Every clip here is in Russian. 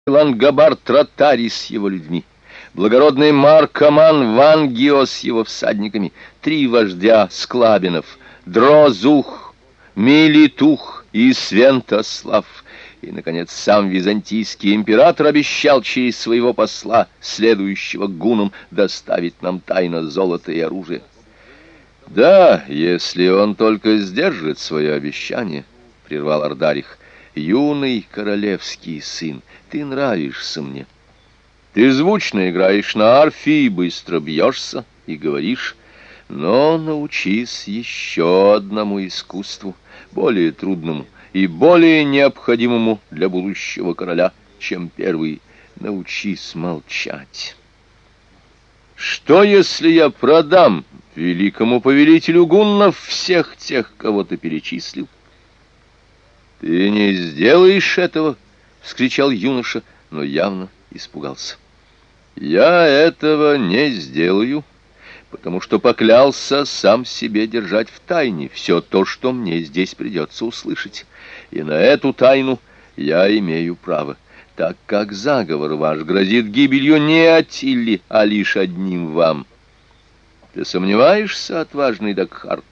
Лангобар Тротарий с его людьми, благородный Маркоман Вангио с его всадниками, 3 вождя Склабинов, Дрозух, Милитух и Свентослав, и, наконец, сам византийский император обещал через своего посла, следующего к гуннам, доставить нам тайно золото и оружие. «Да, если он только сдержит свое обещание», — прервал Ардарих. «Юный королевский сын, ты нравишься мне. Ты звучно играешь на арфе и быстро бьешься, и говоришь, но научись еще одному искусству, более трудному и более необходимому для будущего короля, чем первый. Научись молчать. Что, если я продам великому повелителю гуннов всех тех, кого ты перечислил?» «Ты не сделаешь этого!» — вскричал юноша, но явно испугался. «Я этого не сделаю, потому что поклялся сам себе держать в тайне все то, что мне здесь придется услышать. И на эту тайну я имею право, так как заговор ваш грозит гибелью не Аттиле, а лишь одним вам. Ты сомневаешься, отважный Дагхар?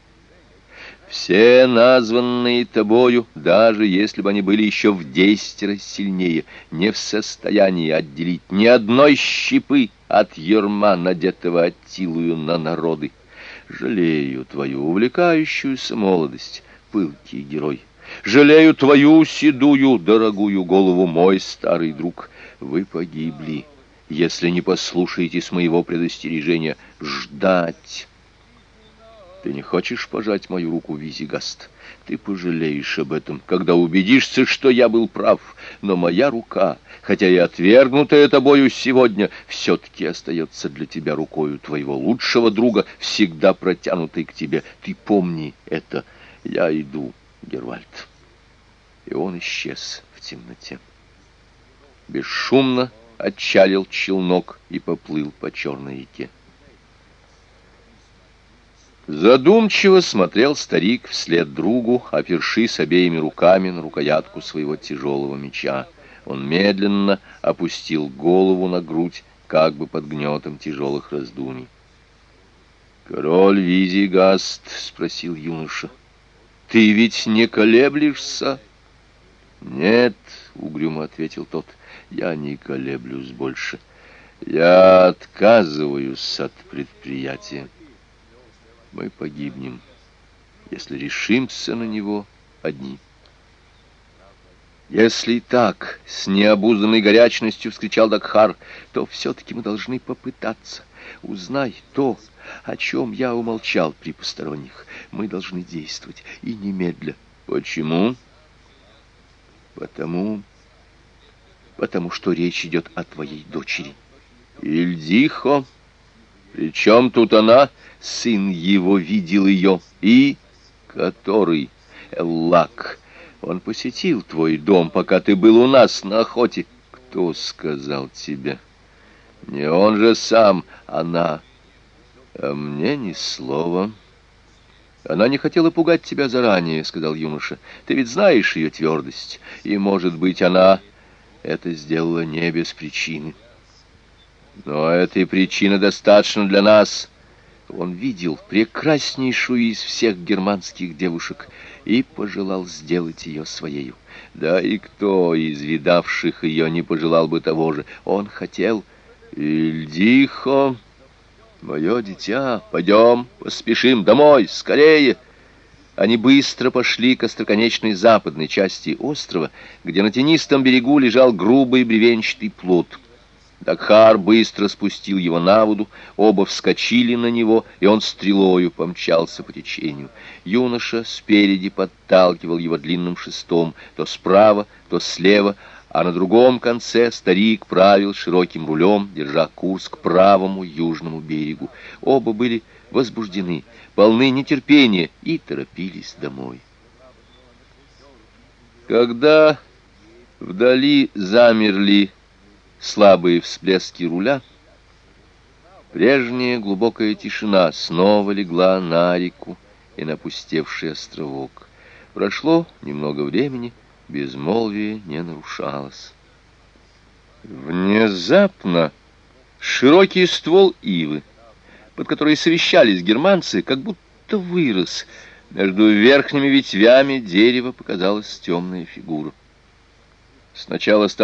Все названные тобою, даже если бы они были еще в 10 раз сильнее, не в состоянии отделить ни одной щепы от ярма, надетого Аттилою на народы. Жалею твою увлекающуюся молодость, пылкий герой. Жалею твою седую, дорогую голову, мой старый друг. Вы погибли, если не послушаетесь моего предостережения. Ждать. Ты не хочешь пожать мою руку, Визигаст? Ты пожалеешь об этом, когда убедишься, что я был прав. Но моя рука, хотя и отвергнутая тобою сегодня, все-таки остается для тебя рукою твоего лучшего друга, всегда протянутой к тебе. Ты помни это. Я иду, Гервальд». И он исчез в темноте. Бесшумно отчалил челнок и поплыл по черной реке. Задумчиво смотрел старик вслед другу, опершись обеими руками на рукоятку своего тяжелого меча. Он медленно опустил голову на грудь, как бы под гнетом тяжелых раздумий. «Король Визигаст?» — спросил юноша. «Ты ведь не колеблешься?» «Нет», — угрюмо ответил тот, — «я не колеблюсь больше. Я отказываюсь от предприятия. Мы погибнем, если решимся на него одни». «Если так, — с необузданной горячностью вскричал Дагхар, — то все-таки мы должны попытаться. Узнай то, о чем я умолчал при посторонних. Мы должны действовать, и немедля». «Почему?» «Потому что речь идет о твоей дочери». «Ильдихо? Причем тут она?» «Сын его видел ее, и который, Эллак, он посетил твой дом, пока ты был у нас на охоте». «Кто сказал тебе?» «Не он же сам, она». «А мне ни слова». «Она не хотела пугать тебя заранее», — сказал юноша. «Ты ведь знаешь ее твердость, и, может быть, она это сделала не без причины. Но этой причины достаточно для нас». Он видел прекраснейшую из всех германских девушек и пожелал сделать ее своею. Да и кто из видавших ее не пожелал бы того же? Он хотел... «Ильдихо, мое дитя, пойдем, поспешим домой, скорее!» Они быстро пошли к остроконечной западной части острова, где на тенистом берегу лежал грубый бревенчатый плот. Дагхар быстро спустил его на воду, оба вскочили на него, и он стрелою помчался по течению. Юноша спереди подталкивал его длинным шестом, то справа, то слева, а на другом конце старик правил широким рулем, держа курс к правому южному берегу. Оба были возбуждены, полны нетерпения и торопились домой. Когда вдали замерли слабые всплески руля, прежняя глубокая тишина снова легла на реку и на опустевший островок. Прошло немного времени, безмолвие не нарушалось. Внезапно широкий ствол ивы, под которой совещались германцы, как будто вырос. Между верхними ветвями дерева показалась темная фигура. Сначала стало